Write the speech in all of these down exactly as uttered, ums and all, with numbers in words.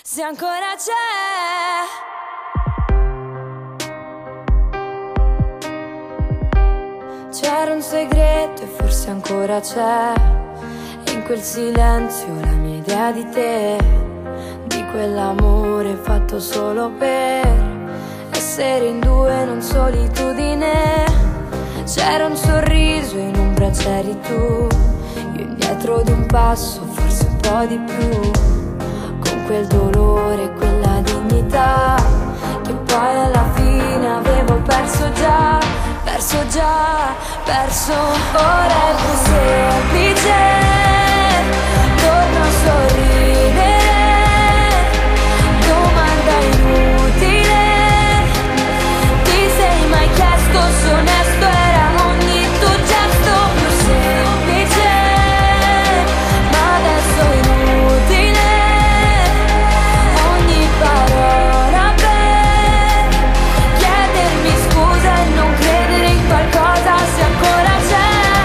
se ancora c'è. C'era un segreto e forse ancora c'è, e in quel silenzio la mia idea di te, di quell'amore fatto solo per essere in due, non solitudine. C'era un sorriso e in ombra c'eri tu, io indietro di un passo, forse un po' di più, con quel dolore e quella dignità che poi alla fine avevo perso già, perso già, perso. Ora è più semplice, torno a sorridere, domanda inutile, ti sei mai chiesto se onesto era ogni tuo gesto? Più semplice, ma adesso è inutile, ogni parola per chiedermi scusa e non credere in qualcosa se ancora c'è.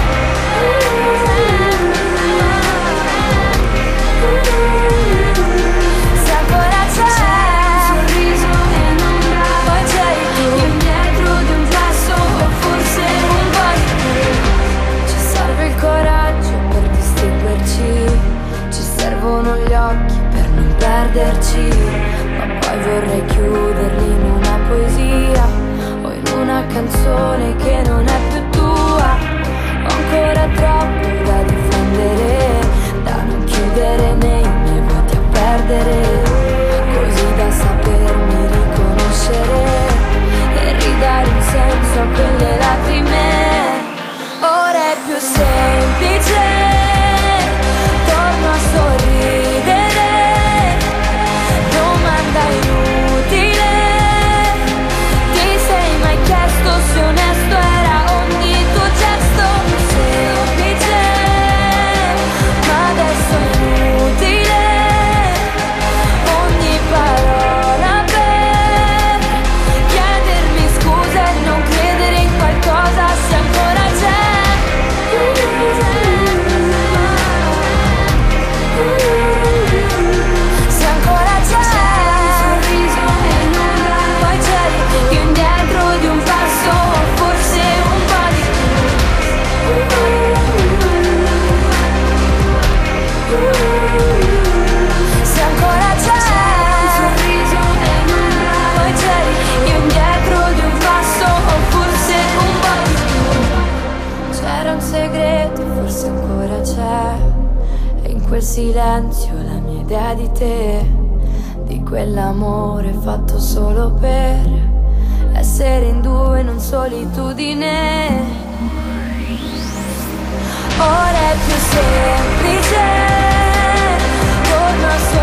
Se ancora c'è un sorriso e non dà, poi c'eri tu indietro di un passo o forse un po' di più. Ci serve il coraggio per distinguerci, ci servono gli occhi per non perderci, ma poi vorrei chiuderli in una poesia o in una canzone che non è più tua. Ho ancora troppo da difendere, da non chiudere nei miei vuoti a perdere, così da sapermi riconoscere e ridare un senso a quelle lacrime. Ora è più semplice, torno a sorridere, domanda inutile, ti sei mai chiesto se onesto era ogni tuo gesto? Più semplice, ma adesso è inutile, ogni parola per chiedermi scusa e non credere in qualcosa se ancora c'è. Se ancora c'è un sorriso e non dà, poi c'eri io indietro di un passo o forse un po' di più. Se ancora c'è un sorriso e non dà, poi c'eri io indietro di un passo o forse un po' di più. C'era un segreto, forse ancora c'è, e in quel silenzio la mia idea di te, di quell'amore fatto solo per essere in due, non solitudine. Ora è più semplice, torno a sorridere,